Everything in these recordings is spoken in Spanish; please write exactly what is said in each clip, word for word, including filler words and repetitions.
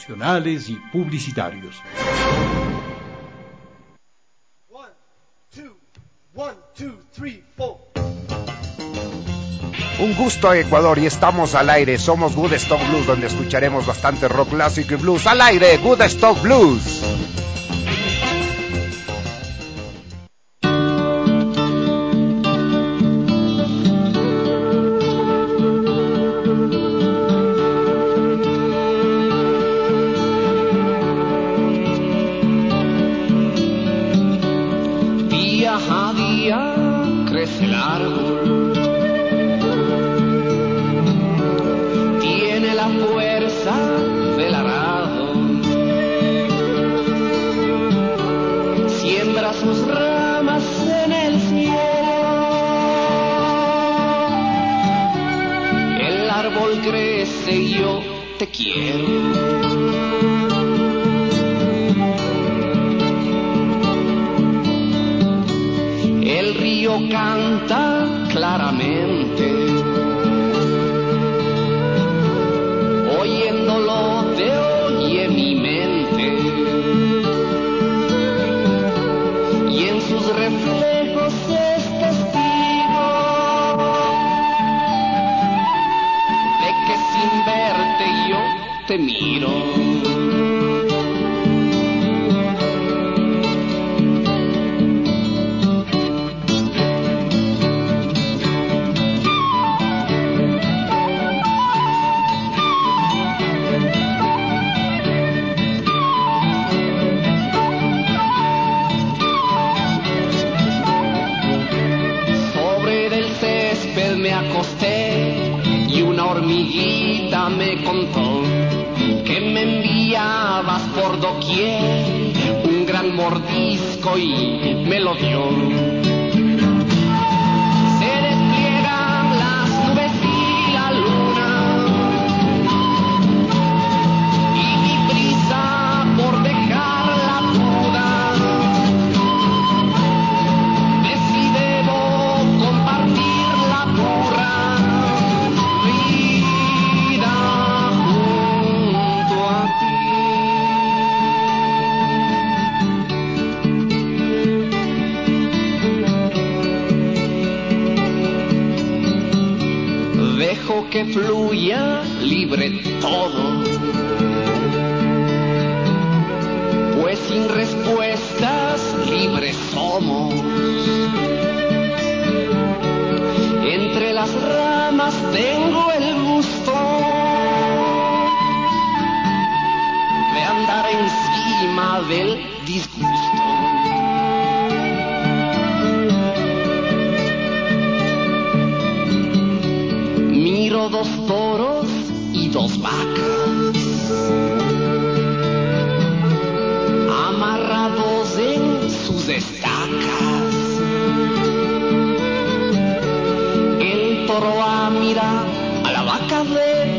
promocionales y publicitarios. One, two, one, two, three, four. Un gusto, Ecuador, y estamos al aire. Somos Woodstock Blues, donde escucharemos bastante rock clásico y blues. Al aire, Woodstock Blues. Día a día crece el árbol, tiene la fuerza del arado, siembra sus ramas en el cielo, el árbol crece y yo te quiero. El río canta claramente, oyéndolo te oye mi mente, y en sus reflejos es testigo de que sin verte yo te miro. Y una hormiguita me contó que me enviabas por doquier un gran mordisco y me lo dio. Se despliegan las nubes y la luna, y mi prisa por dejar la duda, de si debo compartir la burra. Dejo que fluya libre todo, pues sin respuestas libres somos. Entre las ramas tengo el gusto de andar encima del disgusto. Miro dos toros y dos vacas amarrados en sus estacas. El toro A mira a la vaca D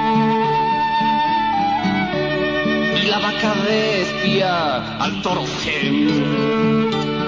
y la vaca D espía al toro G.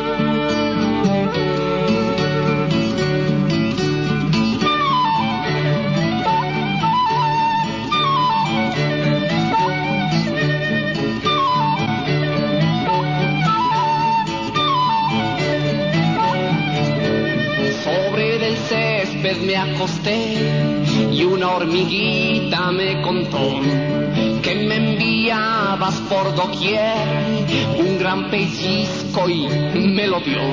Me acosté y una hormiguita me contó que me enviabas por doquier un gran pellizco y me lo dio.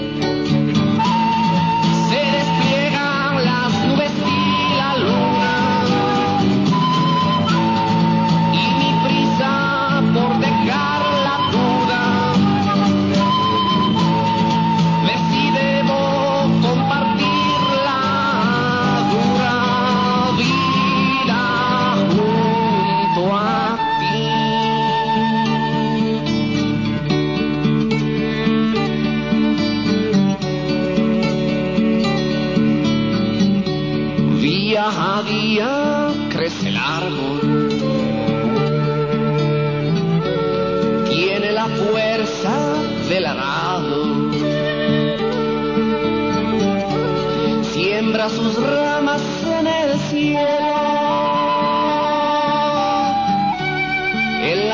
Se despliegan las nubes y la luna, y mi prisa por dejar la duda, de si debo compartir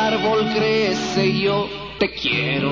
árbol crece y yo te quiero.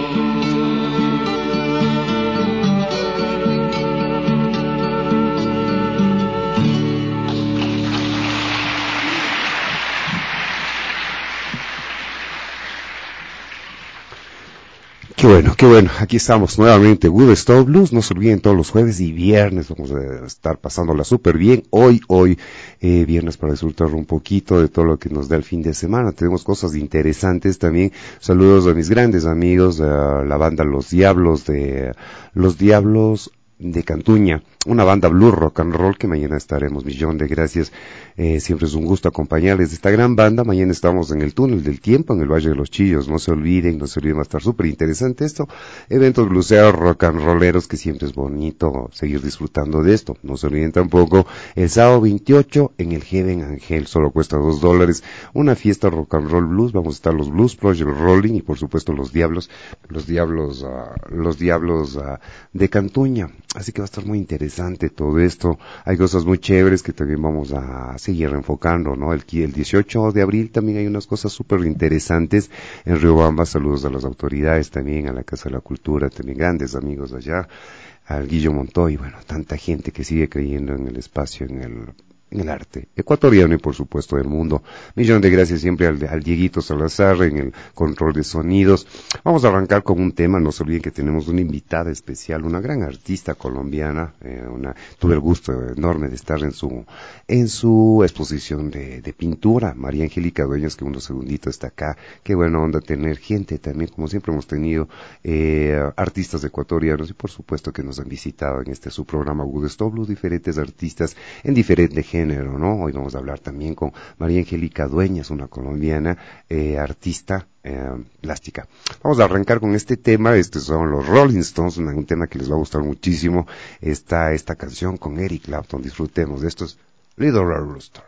Qué bueno, qué bueno, aquí estamos nuevamente, Woodstock Blues. No se olviden, todos los jueves y viernes vamos a estar pasándola súper bien. Hoy, hoy, eh, viernes, para disfrutar un poquito de todo lo que nos da el fin de semana. Tenemos cosas interesantes también. Saludos a mis grandes amigos, a la banda Los Diablos de, Los Diablos de Cantuña, una banda blues rock and roll que mañana estaremos. Millón de gracias, eh, siempre es un gusto acompañarles de esta gran banda. Mañana estamos en el Túnel del Tiempo, en el Valle de los Chillos, no se olviden, no se olviden, va a estar súper interesante esto, eventos bluseros, rock and rolleros, que siempre es bonito seguir disfrutando de esto. No se olviden tampoco, el sábado veintiocho en el Heaven Angel, solo cuesta dos dólares, una fiesta rock and roll blues. Vamos a estar los Blues Project Rolling y por supuesto los Diablos, los Diablos, uh, los Diablos uh, de Cantuña. Así que va a estar muy interesante todo esto. Hay cosas muy chéveres que también vamos a seguir enfocando, ¿no? El, el dieciocho de abril también hay unas cosas súper interesantes en Riobamba. Saludos a las autoridades también, a la Casa de la Cultura, también grandes amigos allá, al Guillo Montoy, bueno, tanta gente que sigue creyendo en el espacio, en el en el arte ecuatoriano y por supuesto del mundo. Millón de gracias siempre al, al Dieguito Salazar en el control de sonidos. Vamos a arrancar con un tema. No se olviden que tenemos una invitada especial, una gran artista colombiana. Eh, una, tuve el gusto enorme de estar en su en su exposición de, de pintura, María Angélica Dueñas, que unos segunditos está acá. Qué buena onda tener gente también, como siempre hemos tenido eh, artistas ecuatorianos y por supuesto que nos han visitado en este su programa Woodstock Blues, diferentes artistas en diferentes género, ¿no? Hoy vamos a hablar también con María Angélica Dueñas, una colombiana eh, artista eh, plástica. Vamos a arrancar con este tema. Estos son los Rolling Stones, un, un tema que les va a gustar muchísimo. Está esta canción con Eric Clapton. Disfrutemos de estos Little Red Rooster.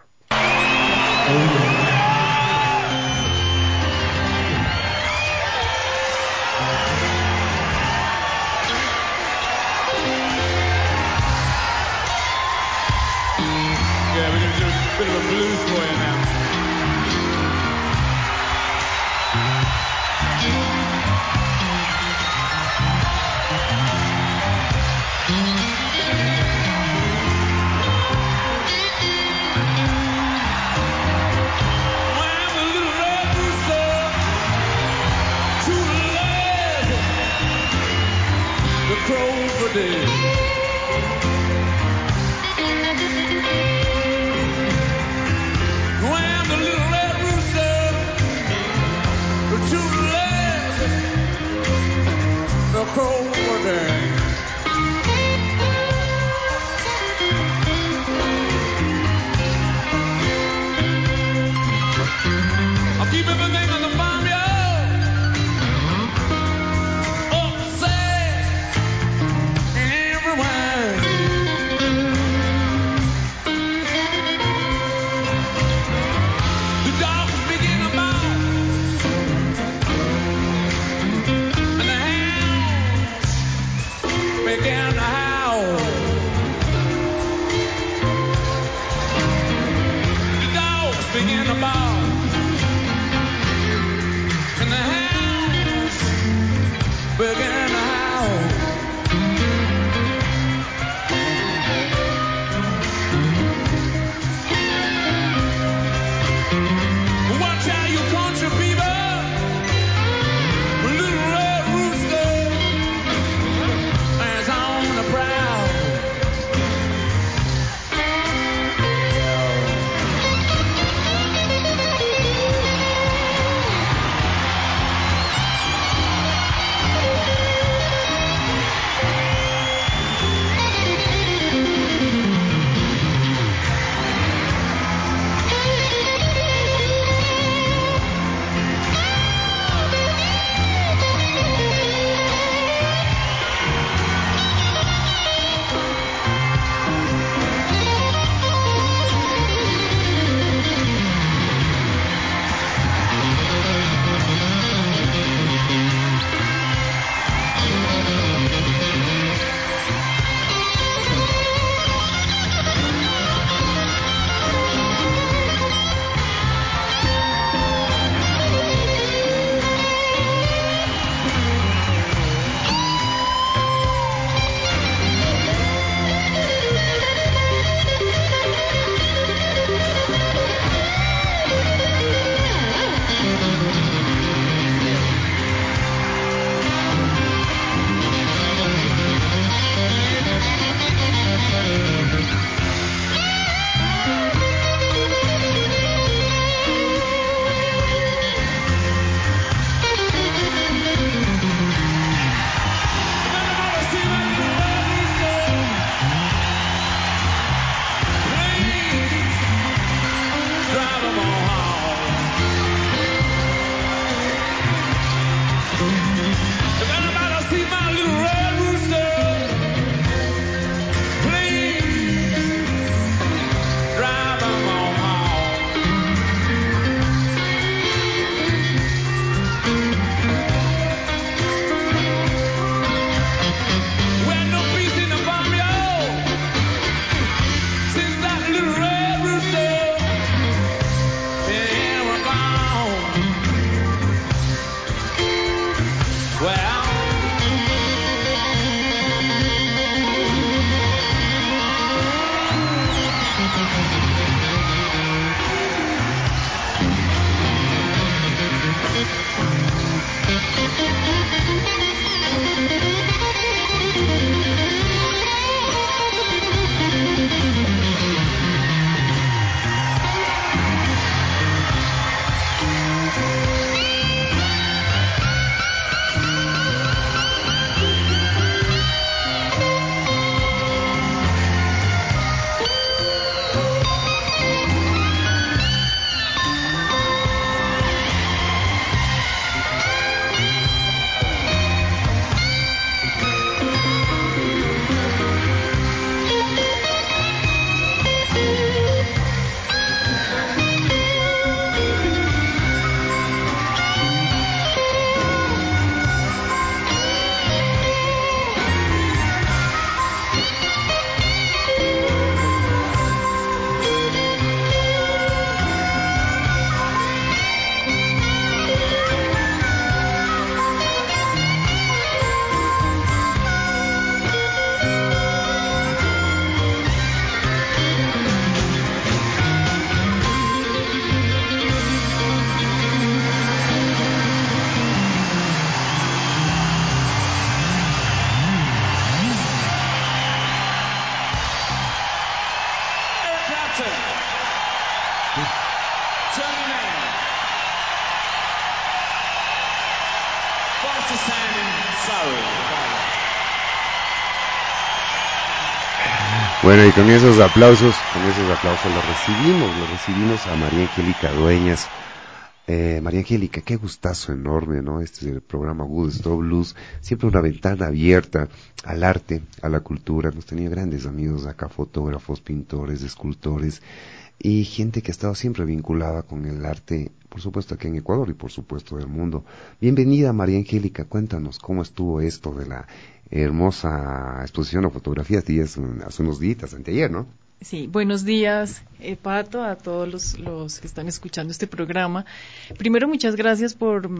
Bueno, y con esos aplausos, con esos aplausos los recibimos, los recibimos a María Angélica Dueñas. Eh, María Angélica, qué gustazo enorme, ¿no? Este es el programa Good Stop Blues, siempre una ventana abierta al arte, a la cultura. Hemos tenido grandes amigos acá, fotógrafos, pintores, escultores y gente que ha estado siempre vinculada con el arte, por supuesto aquí en Ecuador y por supuesto del mundo. Bienvenida, María Angélica, cuéntanos cómo estuvo esto de la hermosa exposición de fotografías días, hace unos días, anteayer, ¿no? Sí, buenos días, eh, Pato, a todos los, los que están escuchando este programa. Primero, muchas gracias por,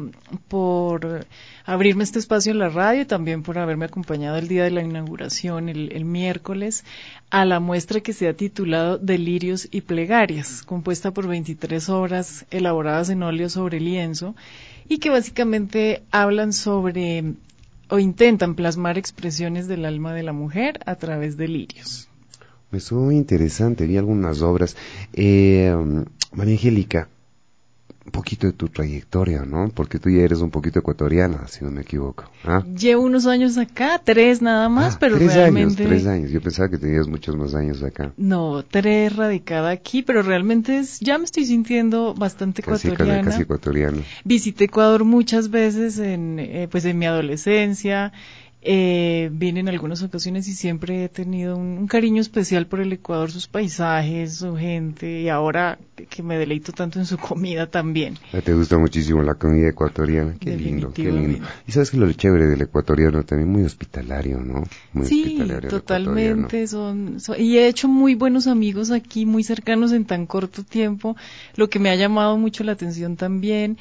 por abrirme este espacio en la radio y también por haberme acompañado el día de la inauguración, el, el miércoles, a la muestra que se ha titulado Delirios y Plegarias, compuesta por veintitrés obras elaboradas en óleo sobre lienzo y que básicamente hablan sobre o intentan plasmar expresiones del alma de la mujer a través de lirios. Me estuvo muy interesante, vi algunas obras. Eh, María Angélica, un poquito de tu trayectoria, ¿no? Porque tú ya eres un poquito ecuatoriana, si no me equivoco. ¿Ah? Llevo unos años acá, tres nada más, Ah, pero tres realmente... años, tres años. Yo pensaba que tenías muchos más años acá. No, tres radicada aquí, pero realmente es, ya me estoy sintiendo bastante Casi, ecuatoriana. casi ecuatoriana. Visité Ecuador muchas veces en, eh, pues en mi adolescencia. Eh, vine en algunas ocasiones y siempre he tenido un, un cariño especial por el Ecuador, sus paisajes, su gente, y ahora que me deleito tanto en su comida también. Te gusta muchísimo la comida ecuatoriana, qué lindo, qué lindo. Y sabes que lo chévere del ecuatoriano también, muy hospitalario, ¿no? Muy sí, hospitalario totalmente, son, son, y he hecho muy buenos amigos aquí, muy cercanos en tan corto tiempo, lo que me ha llamado mucho la atención también.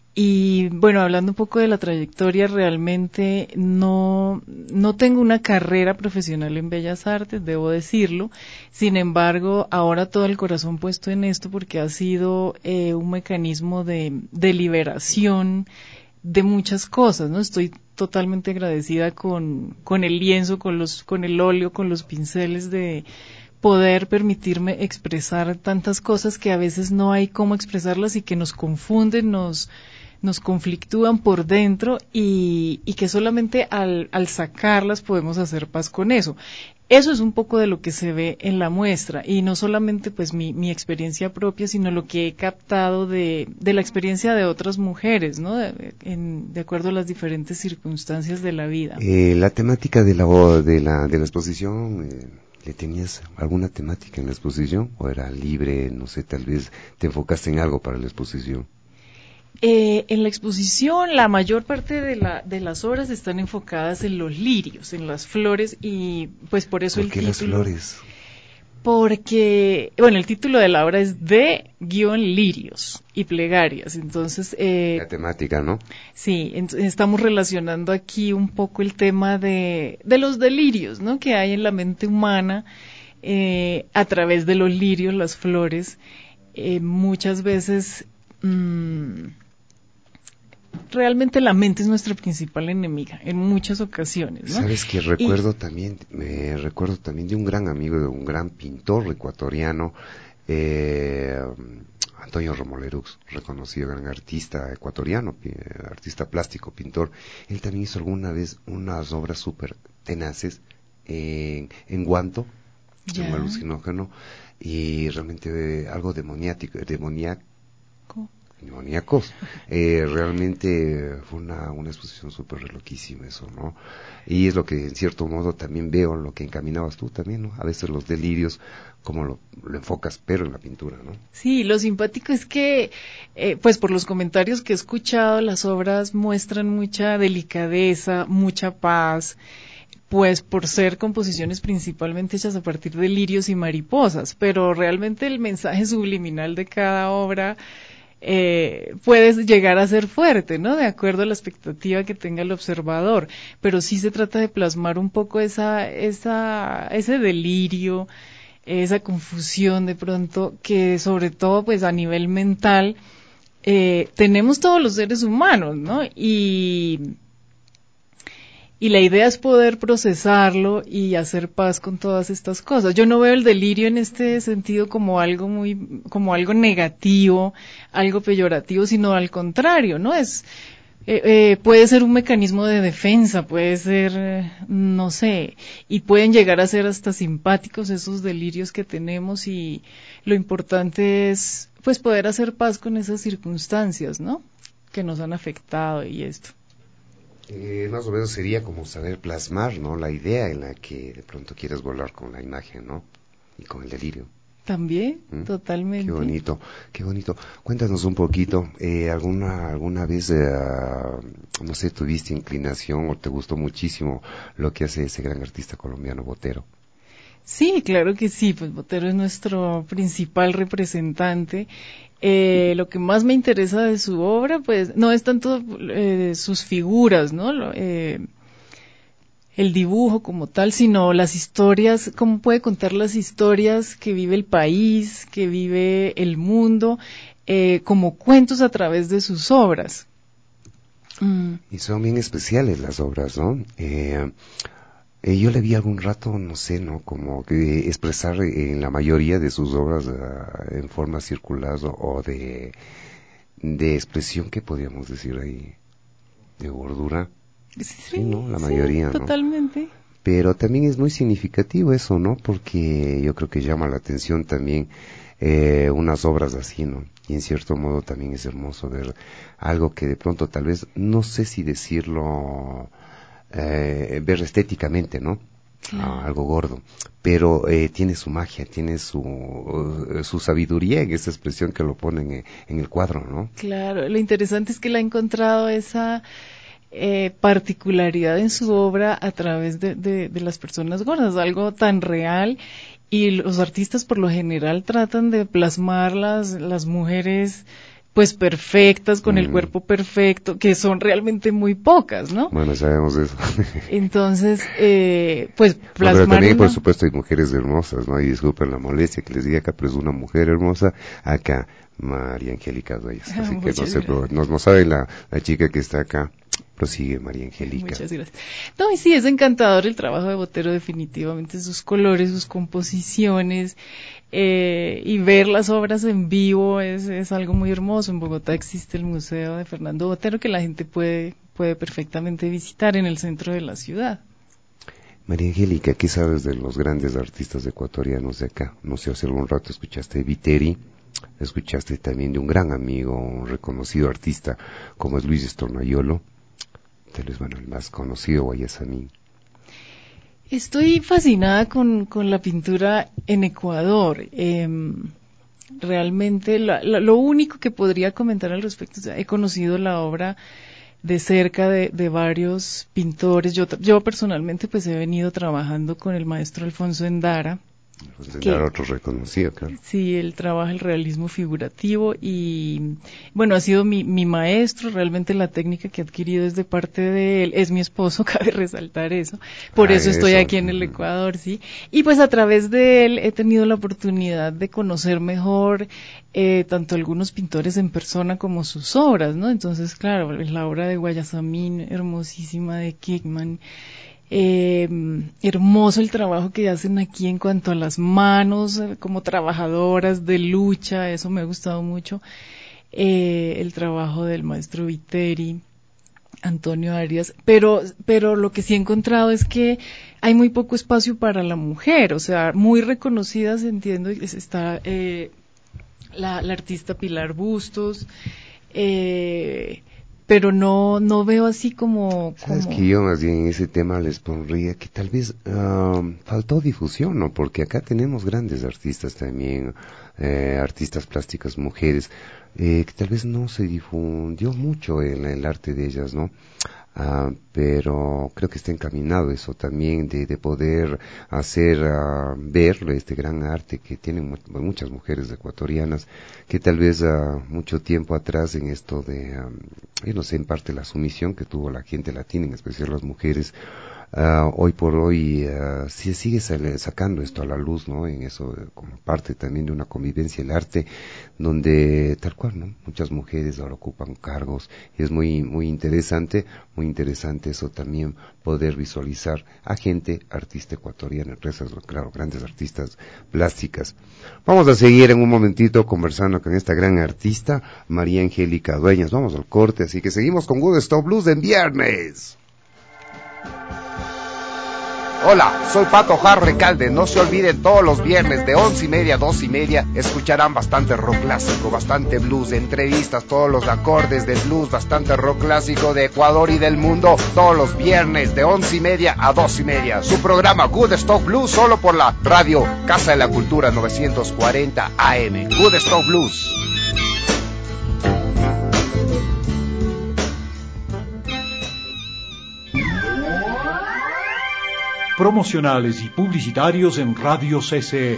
Y bueno, hablando un poco de la trayectoria, realmente no, no tengo una carrera profesional en Bellas Artes, debo decirlo. Sin embargo, ahora todo el corazón puesto en esto porque ha sido eh, un mecanismo de, de liberación de muchas cosas, ¿no? Estoy totalmente agradecida con, con el lienzo, con los, con el óleo, con los pinceles de poder permitirme expresar tantas cosas que a veces no hay cómo expresarlas y que nos confunden, nos nos conflictúan por dentro y, y que solamente al, al sacarlas podemos hacer paz con eso. Eso es un poco de lo que se ve en la muestra y no solamente pues mi, mi experiencia propia, sino lo que he captado de, de la experiencia de otras mujeres, ¿no? De, en, de acuerdo a las diferentes circunstancias de la vida. Eh, la temática de la, de la, de la exposición... Eh... ¿Le tenías alguna temática en la exposición o era libre, no sé, tal vez te enfocaste en algo para la exposición? Eh, en la exposición la mayor parte de, la, de las obras están enfocadas en los lirios, en las flores y pues por eso ¿Por el qué título. las flores? Porque, bueno, el título de la obra es de guión lirios y plegarias, entonces... Eh, la temática, ¿no? Sí, ent- estamos relacionando aquí un poco el tema de, de los delirios, ¿no? Que hay en la mente humana eh, a través de los lirios, las flores, eh, muchas veces... Mmm, realmente la mente es nuestra principal enemiga en muchas ocasiones, ¿no? Sabes que recuerdo y, también, me recuerdo también de un gran amigo, de un gran pintor ecuatoriano, eh, Antonio Romolerux, reconocido gran artista ecuatoriano, artista plástico, pintor. Él también hizo alguna vez unas obras súper tenaces en, en guanto, ya. un alucinógeno, y realmente algo demoniático, demoníaco. demoníacos. Eh, realmente fue una, una exposición súper loquísima eso, ¿no? Y es lo que en cierto modo también veo, lo que encaminabas tú también, ¿no? A veces los delirios, como lo, lo enfocas, pero en la pintura, ¿no? Sí, lo simpático es que, eh, pues por los comentarios que he escuchado, las obras muestran mucha delicadeza, mucha paz, pues por ser composiciones principalmente hechas a partir de lirios y mariposas, pero realmente el mensaje subliminal de cada obra Eh, puede llegar a ser fuerte, ¿no? De acuerdo a la expectativa que tenga el observador, pero sí se trata de plasmar un poco esa, esa, ese delirio, esa confusión de pronto, que sobre todo pues a nivel mental, eh, tenemos todos los seres humanos, ¿no? Y Y la idea es poder procesarlo y hacer paz con todas estas cosas. Yo no veo el delirio en este sentido como algo muy, como algo negativo, algo peyorativo, sino al contrario, ¿no? Es, Eh, eh, puede ser un mecanismo de defensa, puede ser, eh, no sé, y pueden llegar a ser hasta simpáticos esos delirios que tenemos y lo importante es pues poder hacer paz con esas circunstancias, ¿no? Que nos han afectado y esto. Eh, más o menos sería como saber plasmar, ¿no? La idea en la que de pronto quieres volar con la imagen, ¿no? Y con el delirio. También, ¿Mm? Totalmente. Qué bonito, qué bonito. Cuéntanos un poquito, eh, ¿alguna alguna vez, eh, no sé, tuviste inclinación o te gustó muchísimo lo que hace ese gran artista colombiano, Botero? Sí, claro que sí, pues Botero es nuestro principal representante. Eh, lo que más me interesa de su obra, pues, no es tanto eh, sus figuras, ¿no? Lo, eh, el dibujo como tal, sino las historias, cómo puede contar las historias que vive el país, que vive el mundo, eh, como cuentos a través de sus obras. Mm. Y son bien especiales las obras, ¿no? Eh, eh, yo le vi algún rato, no sé, ¿no? Como que expresar en la mayoría de sus obras uh, en forma circular o, o de, de expresión, ¿qué podríamos decir ahí? De gordura. Sí, sí, ¿no? La mayoría, sí, totalmente. ¿no? Pero también es muy significativo eso, ¿no? Porque yo creo que llama la atención también eh, unas obras así, ¿no? Y en cierto modo también es hermoso ver algo que de pronto tal vez, no sé si decirlo, eh, ver estéticamente, ¿no? Claro. Ah, algo gordo, pero eh, tiene su magia, tiene su uh, su sabiduría en esa expresión que lo ponen en, en el cuadro, ¿no? Claro, lo interesante es que le ha encontrado esa eh, particularidad en su obra a través de, de, de las personas gordas, algo tan real, y los artistas por lo general tratan de plasmar las, las mujeres pues perfectas, con mm. el cuerpo perfecto, que son realmente muy pocas, ¿no? Bueno, sabemos eso. Entonces, eh, pues plasmar no, pero también, una... por supuesto, hay mujeres hermosas, ¿no? Y disculpen la molestia que les diga acá, pero es una mujer hermosa acá, María Angélica Dueñas. Así que no sé, pero no, no sabe la, la chica que está acá. Prosigue, María Angélica. Muchas gracias. No, y sí, es encantador el trabajo de Botero, definitivamente, sus colores, sus composiciones, eh, y ver las obras en vivo es, es algo muy hermoso. En Bogotá existe el Museo de Fernando Botero que la gente puede, puede perfectamente visitar en el centro de la ciudad. María Angélica, ¿qué sabes de los grandes artistas ecuatorianos de acá? No sé, hace algún rato escuchaste de Viteri, escuchaste también de un gran amigo, un reconocido artista como es Luis Estornayolo. Tal vez, bueno, el más conocido, Guayasamín. Estoy fascinada con, con la pintura en Ecuador. Eh, realmente la, la, lo único que podría comentar al respecto, o sea, he conocido la obra de cerca de, de varios pintores. Yo, yo personalmente pues he venido trabajando con el maestro Alfonso Endara. Que, otro reconocido, claro. Sí, él trabaja el realismo figurativo y, bueno, ha sido mi, mi maestro. Realmente la técnica que he adquirido es de parte de él. Es mi esposo, cabe resaltar eso. Por ah, eso estoy eso. aquí en el Ecuador, sí. Y pues a través de él he tenido la oportunidad de conocer mejor eh, tanto algunos pintores en persona como sus obras, ¿no? Entonces, claro, la obra de Guayasamín, hermosísima, de Kickman. Eh, hermoso el trabajo que hacen aquí en cuanto a las manos, eh, como trabajadoras de lucha, eso me ha gustado mucho. Eh, el trabajo del maestro Viteri, Antonio Arias, pero, pero lo que sí he encontrado es que hay muy poco espacio para la mujer, o sea, muy reconocidas, entiendo, está eh, la, la artista Pilar Bustos, eh, pero no no veo así como... Sabes como... que yo más bien en ese tema les pondría que tal vez uh, faltó difusión, ¿no? Porque acá tenemos grandes artistas también, eh, artistas plásticas mujeres, eh, que tal vez no se difundió mucho en el arte de ellas, ¿no? Uh, pero creo que está encaminado eso también de, de poder hacer uh, ver este gran arte que tienen mu- muchas mujeres ecuatorianas que tal vez uh, mucho tiempo atrás en esto de um, yo no sé, en parte la sumisión que tuvo la gente latina, en especial las mujeres, uh, hoy por hoy uh, sí sigue sale, sacando esto a la luz, ¿no? En eso, eh, como parte también de una convivencia, el arte, donde tal cual, ¿no? Muchas mujeres ahora ocupan cargos, y es muy, muy interesante, muy interesante eso también, poder visualizar a gente, artista ecuatoriana, empresas, claro, grandes artistas plásticas. Vamos a seguir en un momentito conversando con esta gran artista, María Angélica Dueñas. Vamos al corte, así que seguimos con Good Stop Blues en viernes. Hola, soy Pato Jar Recalde. No se olviden, todos los viernes de once y media a dos y media escucharán bastante rock clásico, bastante blues, entrevistas, todos los acordes del blues, bastante rock clásico de Ecuador y del mundo, todos los viernes de once y media a dos y media. Su programa Good Stop Blues solo por la radio Casa de la Cultura novecientos cuarenta A M. Good Stop Blues. Promocionales y publicitarios en Radio C C E.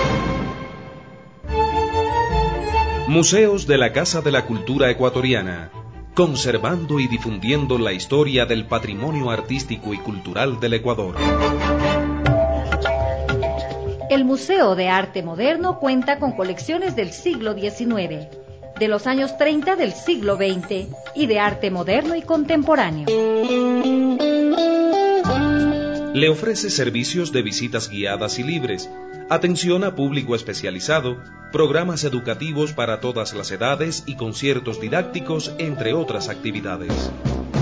Museos de la Casa de la Cultura Ecuatoriana, conservando y difundiendo la historia del patrimonio artístico y cultural del Ecuador. El Museo de Arte Moderno cuenta con colecciones del siglo diecinueve, de los años treinta del siglo veinte y de arte moderno y contemporáneo. Le ofrece servicios de visitas guiadas y libres, atención a público especializado, programas educativos para todas las edades y conciertos didácticos, entre otras actividades.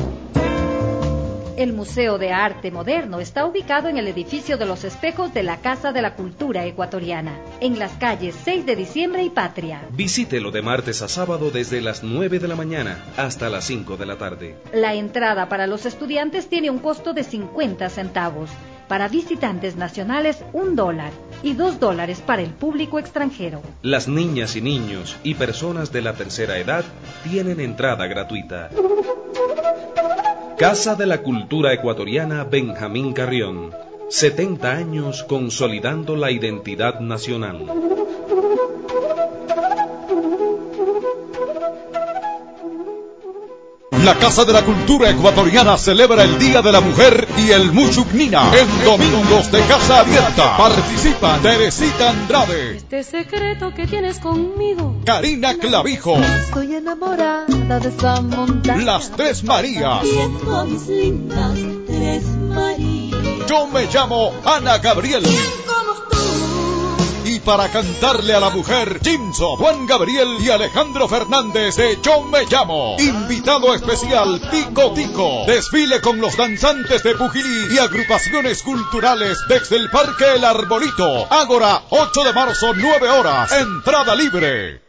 El Museo de Arte Moderno está ubicado en el edificio de los Espejos de la Casa de la Cultura Ecuatoriana, en las calles seis de diciembre y Patria. Visítelo de martes a sábado desde las nueve de la mañana hasta las cinco de la tarde. La entrada para los estudiantes tiene un costo de cincuenta centavos, para visitantes nacionales un dólar y dos dólares para el público extranjero. Las niñas y niños y personas de la tercera edad tienen entrada gratuita. Casa de la Cultura Ecuatoriana Benjamín Carrión. setenta años consolidando la identidad nacional. La Casa de la Cultura Ecuatoriana celebra el Día de la Mujer y el Muchucnina en Domingos de Casa Abierta. Participan Teresita Andrade, este secreto que tienes conmigo, Karina Clavijo, estoy enamorada de esa montaña, Las Tres Marías, viendo a mis lindas Tres Marías. Yo me llamo Ana Gabriel. Y para cantarle a la mujer, Jimso, Juan Gabriel y Alejandro Fernández de Yo Me Llamo. Invitado especial, Tico Tico. Desfile con los danzantes de Pujilí y agrupaciones culturales desde el Parque El Arbolito. Ágora, ocho de marzo, nueve horas. Entrada libre.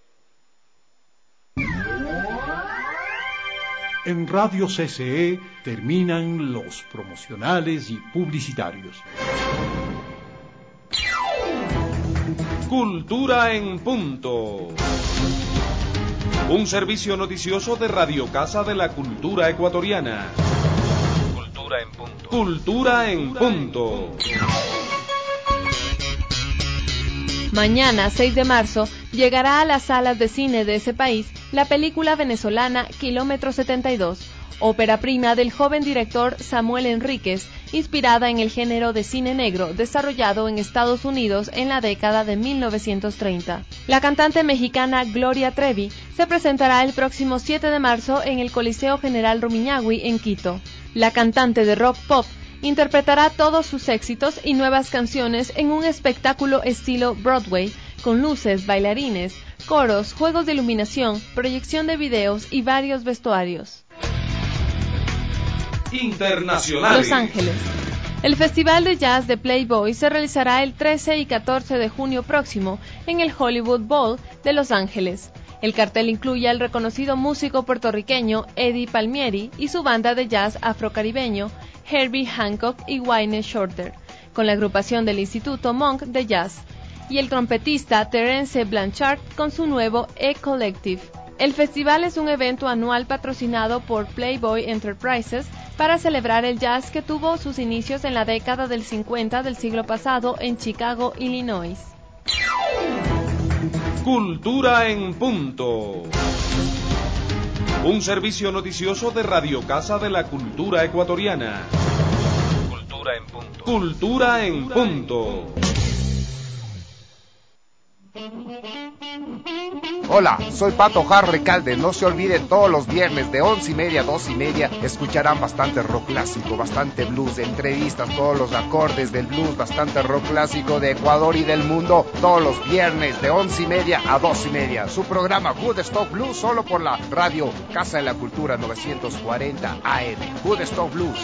En Radio C C E terminan los promocionales y publicitarios. Cultura en punto. Un servicio noticioso de Radio Casa de la Cultura Ecuatoriana. Cultura en punto. Cultura en punto. Mañana, seis de marzo, llegará a las salas de cine de ese país la película venezolana Kilómetro setenta y dos, ópera prima del joven director Samuel Enríquez, inspirada en el género de cine negro desarrollado en Estados Unidos en la década de mil novecientos treinta. La cantante mexicana Gloria Trevi se presentará el próximo siete de marzo en el Coliseo General Rumiñahui en Quito. La cantante de rock pop interpretará todos sus éxitos y nuevas canciones en un espectáculo estilo Broadway, con luces, bailarines, coros, juegos de iluminación, proyección de videos y varios vestuarios. Internacionales. Los Ángeles. El Festival de Jazz de Playboy se realizará el trece y catorce de junio próximo en el Hollywood Bowl de Los Ángeles. El cartel incluye al reconocido músico puertorriqueño Eddie Palmieri y su banda de jazz afrocaribeño Herbie Hancock y Wayne Shorter, con la agrupación del Instituto Monk de Jazz, y el trompetista Terence Blanchard con su nuevo E-Collective. El festival es un evento anual patrocinado por Playboy Enterprises para celebrar el jazz que tuvo sus inicios en la década del cincuenta del siglo pasado en Chicago, Illinois. Cultura en punto. Un servicio noticioso de Radio Casa de la Cultura Ecuatoriana. Cultura en punto. Cultura en punto. Hola, soy Pato Jar Recalde. No se olviden, todos los viernes de once y media a dos y media escucharán bastante rock clásico, bastante blues, entrevistas, todos los acordes del blues, bastante rock clásico de Ecuador y del mundo, todos los viernes de once y media a dos y media. Su programa Woodstock Blues solo por la radio Casa de la Cultura novecientos cuarenta A M. Woodstock Blues.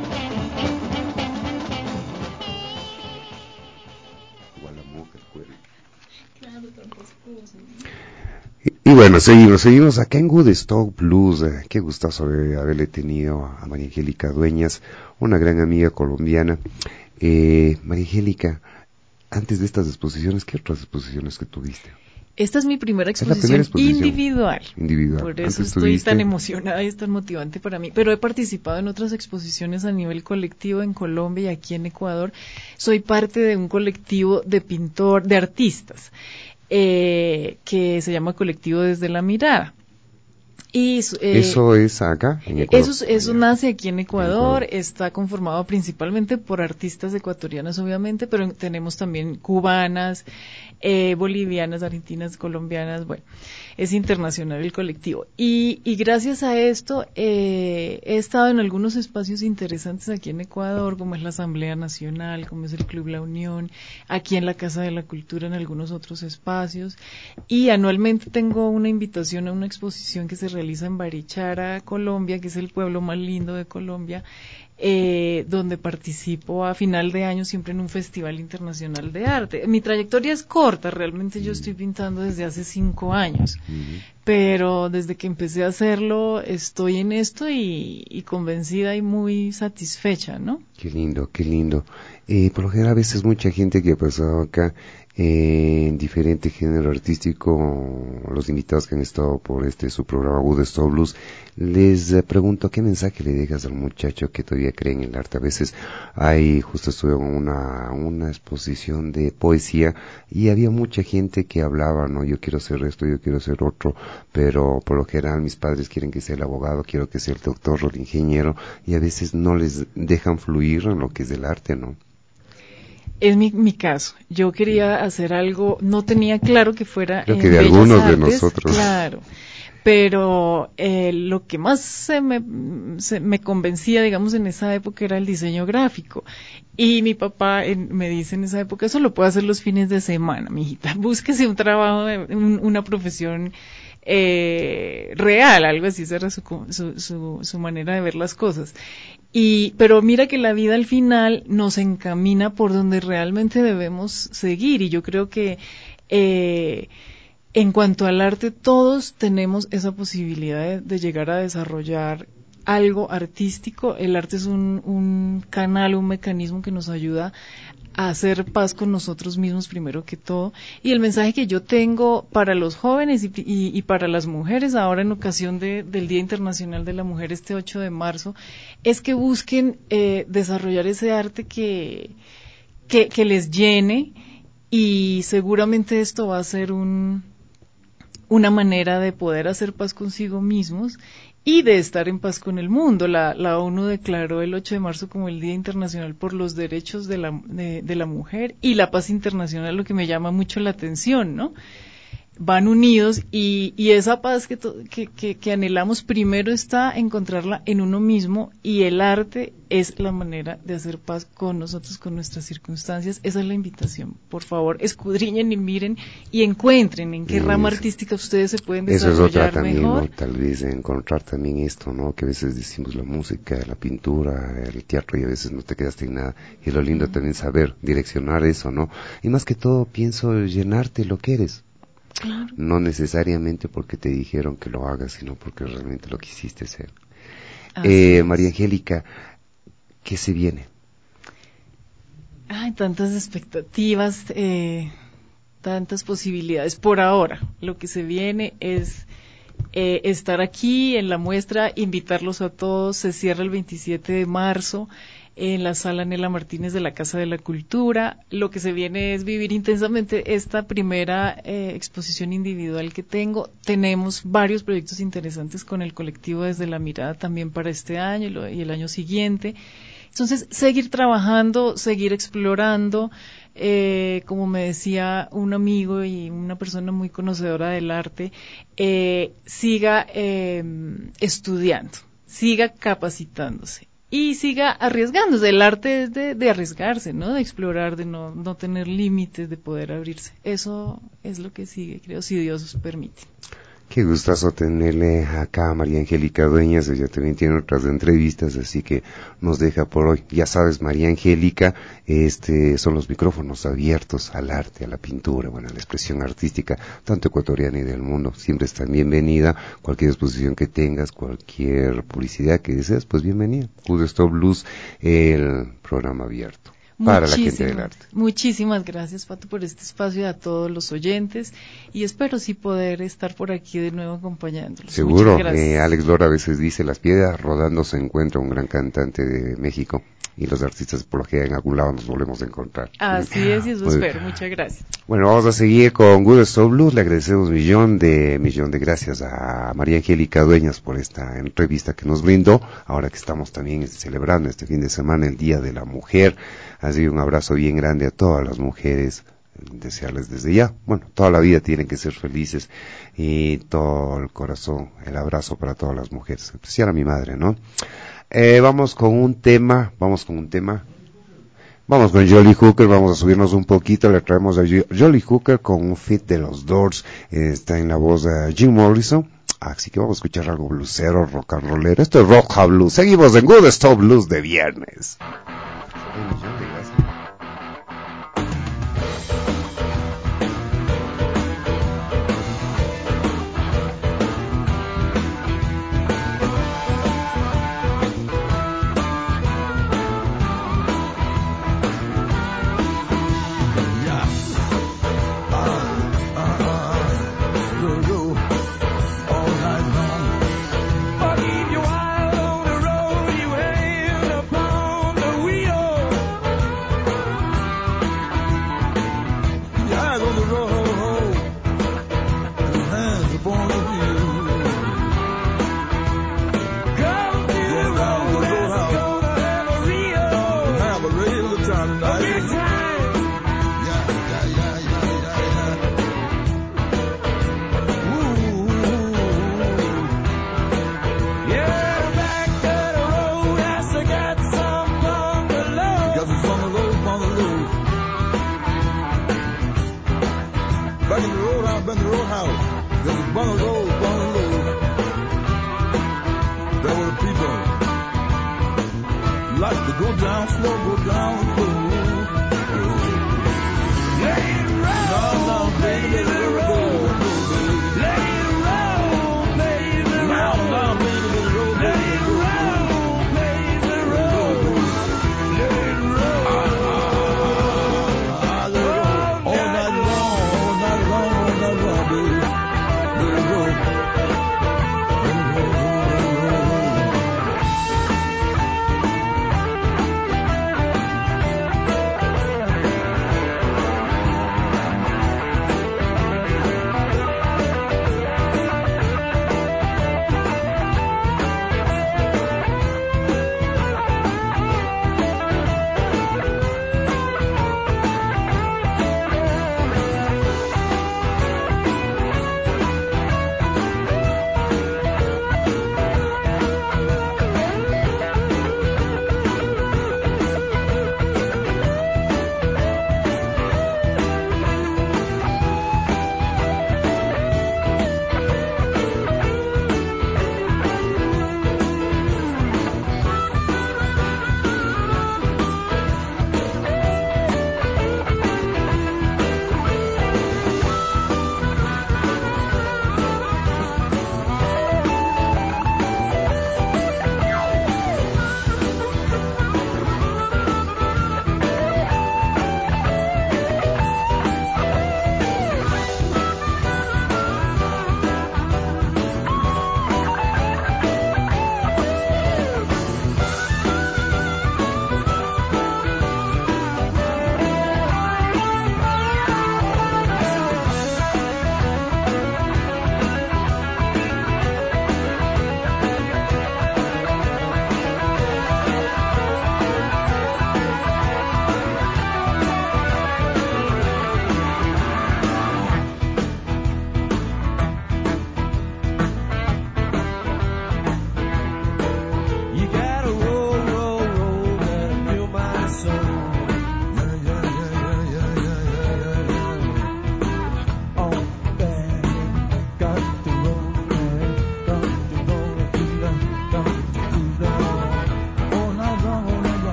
Y bueno, seguimos, seguimos acá en Woodstock Blues. Eh, qué gustazo haber, haberle tenido a María Angélica Dueñas, una gran amiga colombiana. Eh, María Angélica, antes de estas exposiciones, ¿qué otras exposiciones que tuviste? Esta es mi primera exposición, primera exposición individual. individual. Por eso Antes estoy tuviste... tan emocionada y es tan motivante para mí. Pero he participado en otras exposiciones a nivel colectivo en Colombia y aquí en Ecuador. Soy parte de un colectivo de pintor, de artistas, eh, que se llama Colectivo Desde la Mirada. Y, eh, ¿Eso es acá, en Ecuador? Eso, eso nace aquí en Ecuador, en Ecuador, está conformado principalmente por artistas ecuatorianas, obviamente, pero tenemos también cubanas, eh, bolivianas, argentinas, colombianas, bueno, es internacional el colectivo. Y, y gracias a esto eh, he estado en algunos espacios interesantes aquí en Ecuador, como es la Asamblea Nacional, como es el Club La Unión, aquí en la Casa de la Cultura, en algunos otros espacios, y anualmente tengo una invitación a una exposición que se realiza en Barichara, Colombia, que es el pueblo más lindo de Colombia, eh, donde participo a final de año siempre en un festival internacional de arte. Mi trayectoria es corta, realmente yo estoy pintando desde hace cinco años, uh-huh. pero desde que empecé a hacerlo estoy en esto y, y convencida y muy satisfecha, ¿no? Qué lindo, qué lindo. Eh, por lo general a veces mucha gente que ha pasado acá eh, en diferente género artístico, los invitados que han estado por este su programa Woodstock Blues, les eh, pregunto qué mensaje le dejas al muchacho que todavía cree en el arte. A veces hay, justo estuve en una, una exposición de poesía y había mucha gente que hablaba, no, yo quiero hacer esto, yo quiero hacer otro, pero por lo general mis padres quieren que sea el abogado, quiero que sea el doctor o el ingeniero, y a veces no les dejan fluir en lo que es del arte, ¿no? Es mi, mi caso. Yo quería hacer algo, no tenía claro que fuera Creo en que de Bellas algunos Artes, de nosotros. Claro. Pero eh, lo que más se me, se me convencía, digamos, en esa época era el diseño gráfico. Y mi papá en, me dice en esa época, eso lo puedo hacer los fines de semana, mijita. Búsquese un trabajo, un, una profesión eh, real, algo así, esa era su, su, su, su manera de ver las cosas. Y, pero mira que la vida al final nos encamina por donde realmente debemos seguir, y yo creo que eh, en cuanto al arte todos tenemos esa posibilidad de, de llegar a desarrollar algo artístico. El arte es un, un canal, un mecanismo que nos ayuda a hacer paz con nosotros mismos primero que todo, y el mensaje que yo tengo para los jóvenes y, y, y para las mujeres ahora en ocasión de, del Día Internacional de la Mujer este ocho de marzo es que busquen eh, desarrollar ese arte que, que, que les llene, y seguramente esto va a ser un, una manera de poder hacer paz consigo mismos y de estar en paz con el mundo. La, la ONU declaró el ocho de marzo como el Día Internacional por los Derechos de la, de, de la Mujer y la Paz Internacional, lo que me llama mucho la atención, ¿no? Van unidos, y, y esa paz que, to, que, que, que anhelamos primero está encontrarla en uno mismo, y el arte es la manera de hacer paz con nosotros, con nuestras circunstancias. Esa es la invitación. Por favor, escudriñen y miren y encuentren en qué rama artística ustedes se pueden desarrollar mejor. Eso es otra también, mejor. ¿no? Tal vez encontrar también esto, ¿no? Que a veces decimos la música, la pintura, el teatro, y a veces no te quedaste en nada. Y lo lindo también saber direccionar eso, ¿no? Y más que todo pienso llenarte lo que eres. Claro. No necesariamente porque te dijeron que lo hagas, sino porque realmente lo quisiste ser. Eh, María Angélica, ¿qué se viene? Hay tantas expectativas, eh, tantas posibilidades. Por ahora, lo que se viene es eh, estar aquí en la muestra, invitarlos a todos. Se cierra el veintisiete de marzo. En la sala Nela Martínez de la Casa de la Cultura. Lo que se viene es vivir intensamente esta primera eh, exposición individual que tengo. Tenemos varios proyectos interesantes con el colectivo Desde la Mirada también para este año y, lo, y el año siguiente. Entonces, seguir trabajando, seguir explorando, eh, como me decía un amigo y una persona muy conocedora del arte, eh, siga eh, estudiando, siga capacitándose y siga arriesgándose. El arte es de, de arriesgarse, ¿no? De explorar, de no, no tener límites, de poder abrirse. Eso es lo que sigue, creo, si Dios permite. Qué gustazo tenerle acá a María Angélica Dueñas. Ella también tiene otras entrevistas, así que nos deja por hoy. Ya sabes, María Angélica, este, son los micrófonos abiertos al arte, a la pintura, bueno, a la expresión artística, tanto ecuatoriana y del mundo. Siempre está bienvenida. Cualquier exposición que tengas, cualquier publicidad que desees, pues bienvenida. Good Stop Blues, el programa abierto para la gente del arte. Muchísimas gracias, Pato, por este espacio y a todos los oyentes, y espero sí poder estar por aquí de nuevo acompañándolos. Seguro. eh, Alex Lora a veces dice, las piedras rodando se encuentra un gran cantante de México, y los artistas por lo que en algún lado nos volvemos a encontrar. Así es, y eso espero. Muchas gracias. Bueno, vamos a seguir con Good Stop Blues. Le agradecemos millón de millón de gracias a María Angélica Dueñas por esta entrevista que nos brindó, ahora que estamos también celebrando este fin de semana el Día de la Mujer. Así que un abrazo bien grande a todas las mujeres, desearles desde ya, bueno, toda la vida tienen que ser felices, y todo el corazón, el abrazo para todas las mujeres, en especial a mi madre, ¿no? Eh, vamos con un tema, vamos con un tema, vamos con Jolly Hooker, vamos a subirnos un poquito, le traemos a Jolly Hooker con un feat de los Doors, eh, está en la voz de Jim Morrison, así que vamos a escuchar algo bluesero, rock and rollero, esto es Rock and Blues, seguimos en Good Stop Blues de viernes.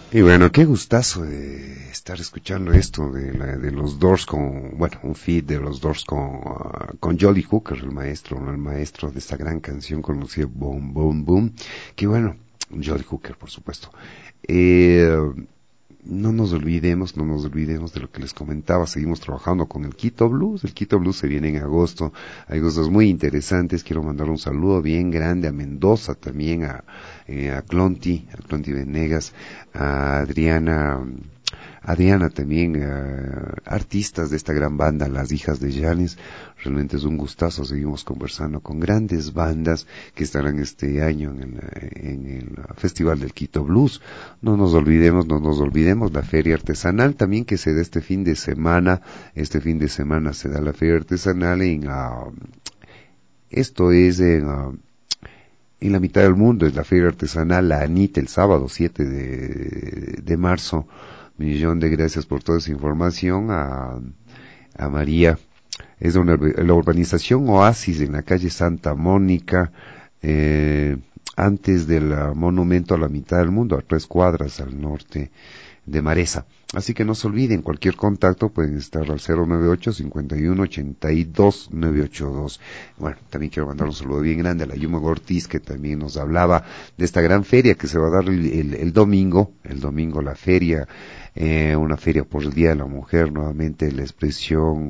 Y bueno, qué gustazo de estar escuchando esto de, la, de los Doors con, bueno, un feat de los Doors con, uh, con Jolly Hooker, el maestro, ¿no? El maestro de esta gran canción conocida Boom Boom Boom, que bueno, Jolly Hooker, por supuesto. Eh, no nos olvidemos, no nos olvidemos de lo que les comentaba, seguimos trabajando con el Quito Blues, el Quito Blues se viene en agosto, hay cosas muy interesantes, quiero mandar un saludo bien grande a Mendoza también, a, eh, a Clonti, a Clonti Venegas, a Adriana, Adriana también, uh, artistas de esta gran banda, las hijas de Janis. Realmente es un gustazo, seguimos conversando con grandes bandas que estarán este año en el, en el Festival del Quito Blues. No nos olvidemos, no nos olvidemos la feria artesanal también que se da este fin de semana, este fin de semana se da la feria artesanal en, uh, esto es en, uh, en la mitad del mundo, es la feria artesanal, la ANIT, el sábado siete de, de marzo. Millón de gracias por toda esa información a, a María. Es una, la urbanización Oasis en la calle Santa Mónica, eh, antes del monumento a la mitad del mundo, a tres cuadras al norte de Maresa. Así que no se olviden, cualquier contacto pueden estar al cero nueve ocho, cincuenta y uno, ochenta y dos, nueve ocho dos. Bueno, también quiero mandar un saludo bien grande a la Yuma Ortiz, que también nos hablaba de esta gran feria que se va a dar el, el, el domingo, el domingo la feria, eh, una feria por el Día de la Mujer, nuevamente la expresión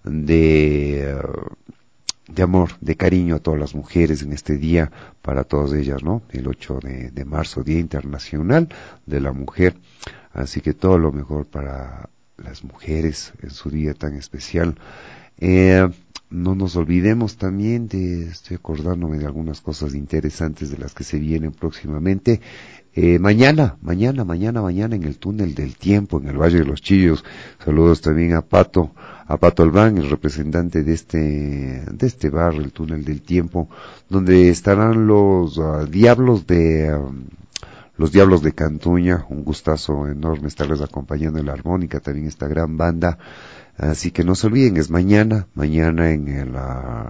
de... Uh, de amor, de cariño a todas las mujeres en este día, para todas ellas, ¿no? El ocho de, de marzo, Día Internacional de la Mujer. Así que todo lo mejor para las mujeres en su día tan especial. Eh, no nos olvidemos también de, estoy acordándome de algunas cosas interesantes de las que se vienen próximamente. Eh, mañana, mañana, mañana, mañana en el Túnel del Tiempo, en el Valle de los Chillos. Saludos también a Pato, a Pato Albán, el representante de este, de este bar, el Túnel del Tiempo, donde estarán los uh, diablos de, um, los Diablos de Cantuña. Un gustazo enorme estarles acompañando en la armónica, también esta gran banda. Así que no se olviden, es mañana, mañana en el uh,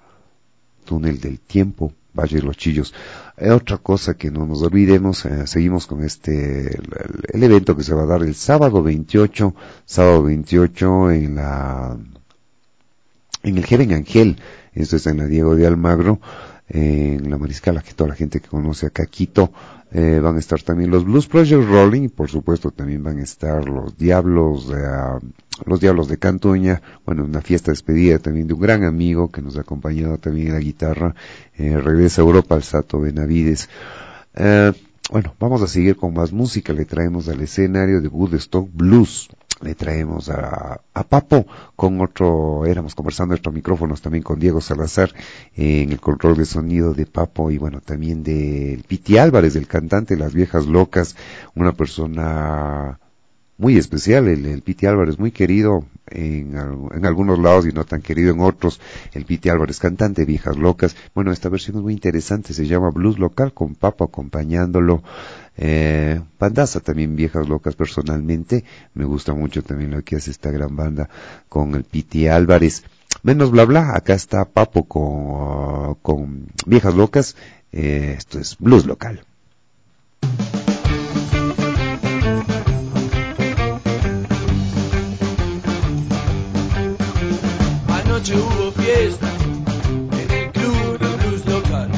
Túnel del Tiempo, Valle de los Chillos. Eh, otra cosa que no nos olvidemos, eh, seguimos con este, el, el evento que se va a dar el sábado veintiocho, sábado veintiocho en la, en el Heaven Angel, esto es en la Diego de Almagro, eh, en la Mariscala, que toda la gente que conoce acá Quito, eh, van a estar también los Blues Project Rolling, y por supuesto también van a estar los Diablos de, uh, los Diablos de Cantuña, bueno, una fiesta despedida también de un gran amigo que nos ha acompañado también en la guitarra, eh, regresa a Europa, el Sato Benavides. Eh, bueno, vamos a seguir con más música, le traemos al escenario de Woodstock Blues. Le traemos a, a Papo con otro, éramos conversando entre micrófonos también con Diego Salazar eh, en el control de sonido de Papo, y bueno, también de Piti Álvarez, el cantante de Las Viejas Locas, una persona muy especial, el, el Piti Álvarez, muy querido en, en algunos lados y no tan querido en otros. El Piti Álvarez, cantante de Viejas Locas. Bueno, esta versión es muy interesante, se llama Blues Local, con Papo acompañándolo. Eh, bandaza también, Viejas Locas. Personalmente me gusta mucho también lo que hace esta gran banda con el Piti Álvarez. Menos bla bla, acá está Papo con, uh, con Viejas Locas. Eh, esto es Blues Local. Anoche hubo fiesta en el club de blues local.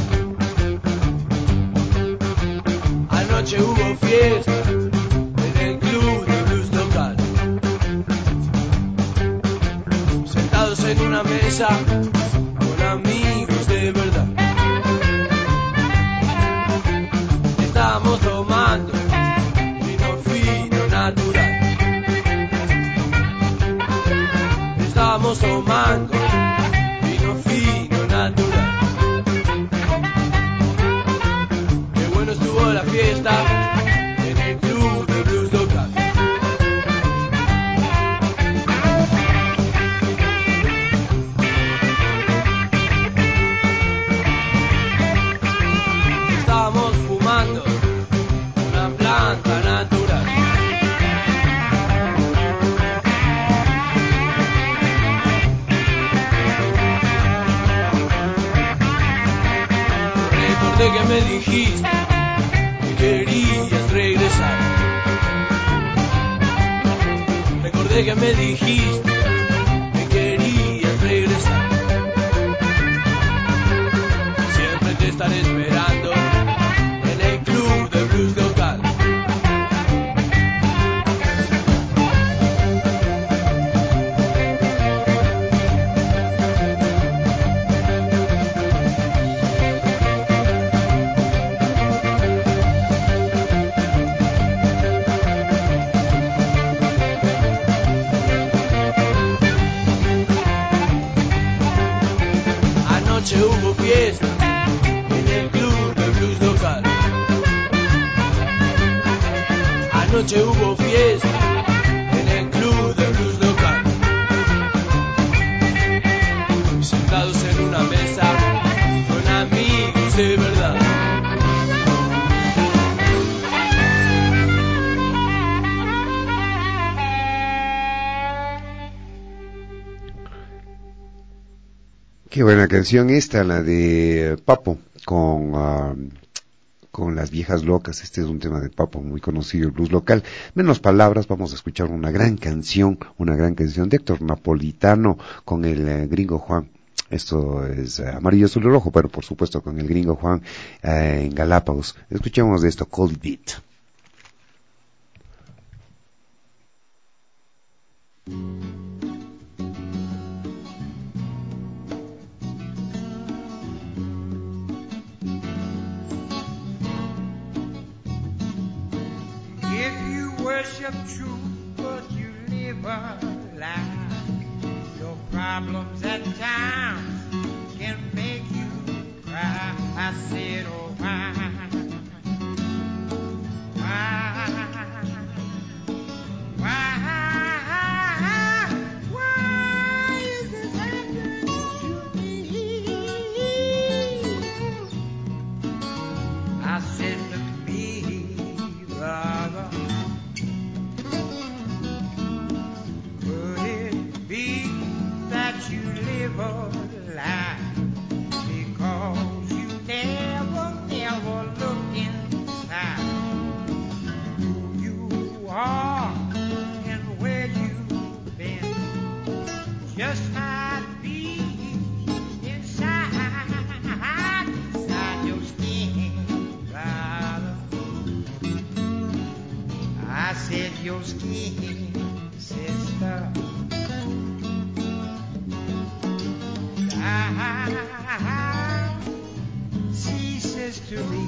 Anoche hubo fiesta en el club de blues local. Sentados en una mesa con amigos de verdad. Estábamos tomando vino fino natural. Estábamos tomando vino fino natural. Qué bueno estuvo la fiesta en el club de blues local. Estábamos fumando una planta natural. Que me dijiste que querías regresar. recordé que me dijiste que querías regresar. Siempre te estaré esperando en el club de blues local. Anoche hubo fiesta en el club de blues local. Anoche hubo fiesta en el club de blues local. Sentados en una mesa con amigos de verdad. Qué buena canción esta, la de Papo, con, uh, con Las Viejas Locas. Este es un tema de Papo, muy conocido, el blues local. Menos palabras, vamos a escuchar una gran canción, una gran canción de Héctor Napolitano con el uh, gringo Juan. Esto es uh, Amarillo, Azul y Rojo, pero por supuesto con el gringo Juan uh, en Galápagos. Escuchemos de esto, Cold Beat. Worship truth, but you live a lie. Your problems at times can make you cry. I said, oh, why? Why? Why? Why is this happening to me? I said, look at me, brother. Live a lie because you never, never look inside who you are and where you've been. Just might be inside, inside your skin, brother. I said your skin, sister. See, sistery,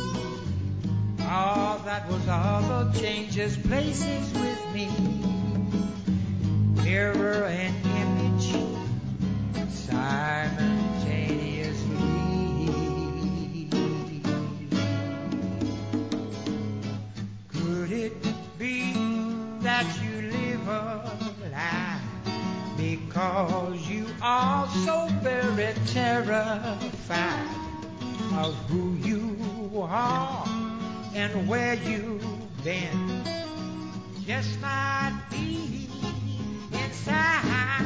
all that was other changes places with me. Mirror and image simultaneously. Could it be that you live a lie because you are so very terrified of who you are and where you've been? Just might be inside.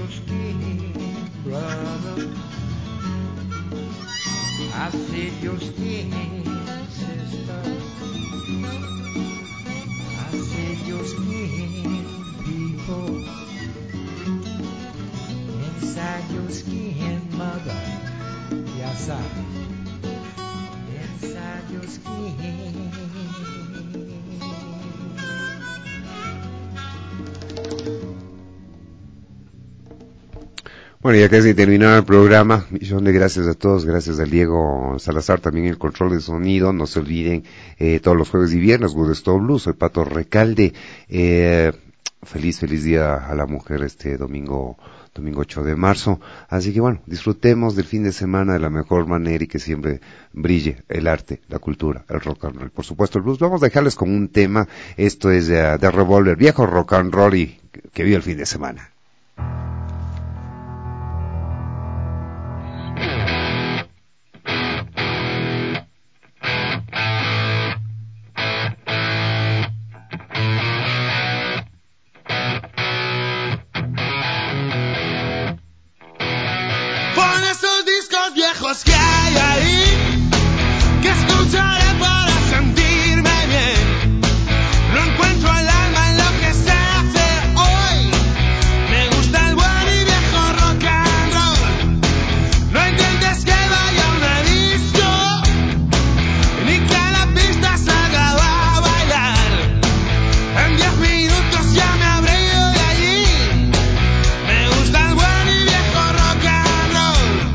your skin, brother. I said your skin, sister. I said your skin, people. Inside your skin, mother. Yes, I. Inside your skin. Bueno, ya casi terminaba el programa. Millón de gracias a todos, gracias al Diego Salazar, también el control de sonido. No se olviden, eh, todos los jueves y viernes, Good Stop Blues, soy Pato Recalde. Eh, feliz, feliz día a la mujer este domingo, domingo ocho de marzo. Así que bueno, disfrutemos del fin de semana de la mejor manera y que siempre brille el arte, la cultura, el rock and roll. Por supuesto, el blues. Vamos a dejarles con un tema. Esto es de, de Revolver, viejo rock and roll y que viva el fin de semana. Que hay ahí, que escucharé para sentirme bien. No encuentro el alma en lo que se hace hoy. Me gusta el buen y viejo rock and roll. No intentes que vaya a una disco, ni que la pista salga a bailar. En diez minutos ya me habré ido de allí. Me gusta el buen y viejo rock and roll.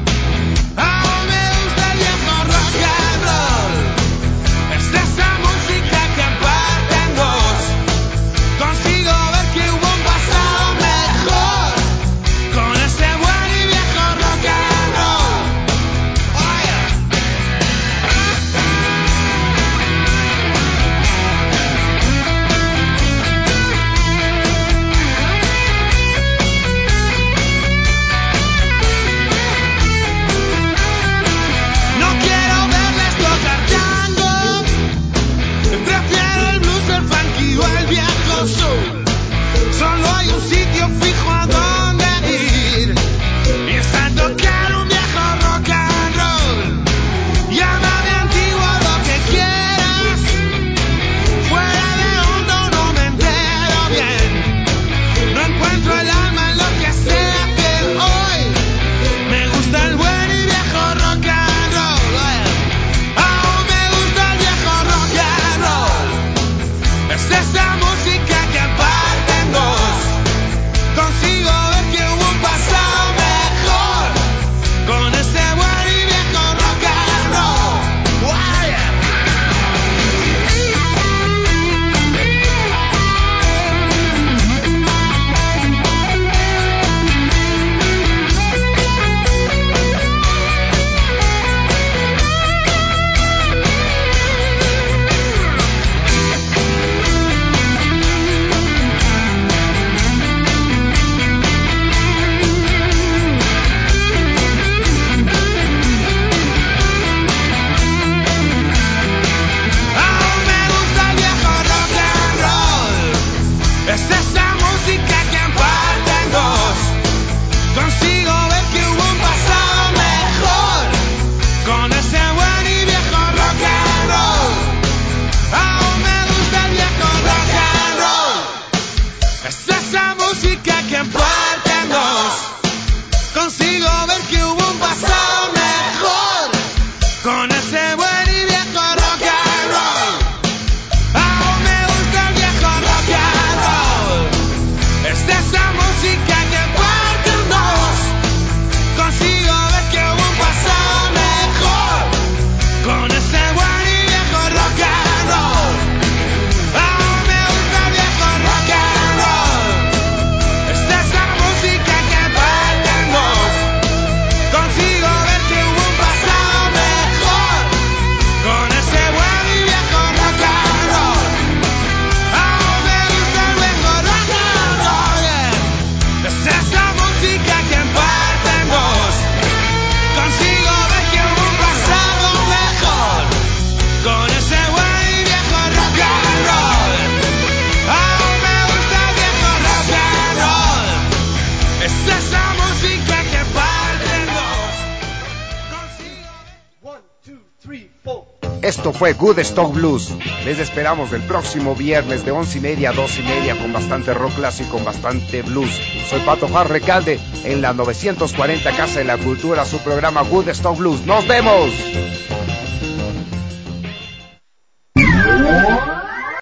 Solo hay un sitio fijo a donde ir, y está en tocar un viejo rock and roll. Llámame antiguo lo que quieras, fuera de hondo no me entero bien. No encuentro el alma en lo que sea que hoy. Me gusta el buen y viejo rock and roll. Aún me gusta el viejo rock and roll. Es esa música que parte en dos. Consigo ver que hubo un pasado mejor con ese buen y viejo rock and roll. Oh, yeah. Aún me gusta el viejo rock and roll. Es esa música que parte en dos. Consigo ver que hubo un pasado mejor con ese buen y viejo rock and roll. Aún me gusta el viejo rock and roll. Es esa música que parte en dos. Consigo ver que hubo un pasado mejor con ese buen y viejo rock and roll. Aún me gusta el viejo rock and roll. Es esa música que parte en dos. Consigo ver que hubo un pasado mejor con ese buen y viejo rock and roll. Aún me gusta el viejo rock and roll. Es esa Esto fue Good Stock Blues. Les esperamos el próximo viernes de once y media a dos y media con bastante rock clásico, con bastante blues. Soy Pato Jar Recalde en la novecientos cuarenta Casa de la Cultura, su programa Good Stock Blues. ¡Nos vemos!